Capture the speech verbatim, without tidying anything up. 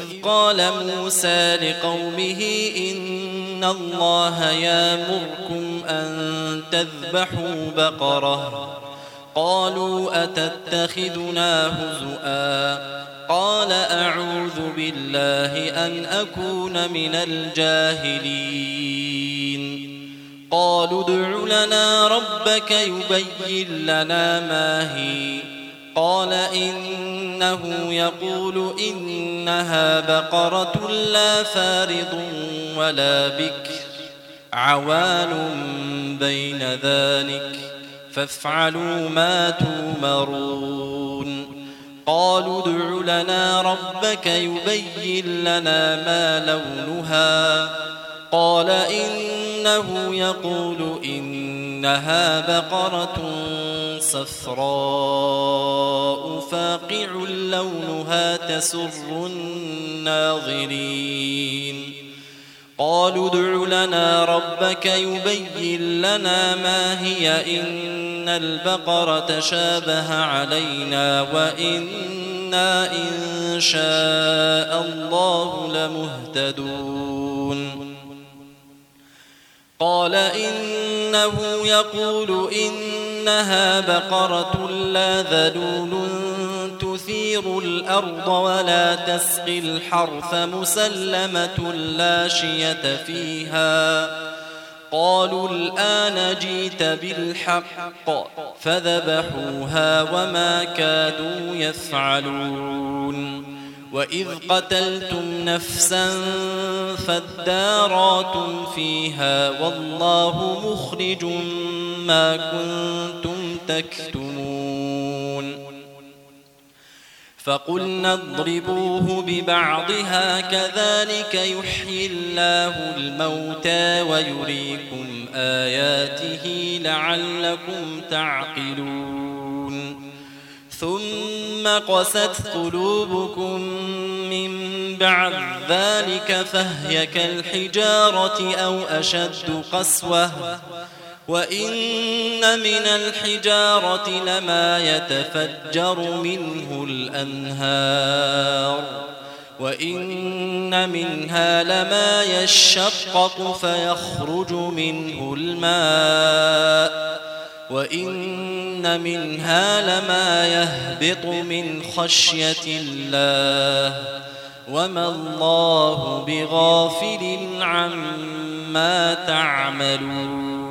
قال موسى لقومه إن الله يأمركم أن تذبحوا بقرة قالوا أتتخذنا هزؤا قال أعوذ بالله أن أكون من الجاهلين قالوا ادع لنا ربك يبين لنا ما هي قال إنه يقول إنها بقرة لا فارض ولا بكر عوان بين ذلك فافعلوا ما تؤمرون قالوا ادع لنا ربك يبين لنا ما لونها قال إنه يقول إنها بقرة صفراء فاقع لونها تسر الناظرين قالوا ادع لنا ربك يبين لنا ما هي إن البقرة شابه علينا وإنا إن شاء الله لمهتدون قال إنه يقول إنها بقرة لا ذلول تثير الأرض ولا تسقي الحرث مسلمة لا شية فيها قالوا الآن جئت بالحق فذبحوها وما كادوا يفعلون وإذ قتلتم نفسا فادارأتم فيها والله مخرج ما كنتم تكتمون فقلنا اضربوه ببعضها كذلك يحيي الله الموتى ويريكم آياته لعلكم تعقلون ثم قست قلوبكم من بعد ذلك فهي كالحجارة أو أشد قسوة وإن من الحجارة لما يتفجر منه الأنهار وإن منها لما يشقق فيخرج منه الماء وإن منها لما يهبط من خشية الله وما الله بغافل عما تعملون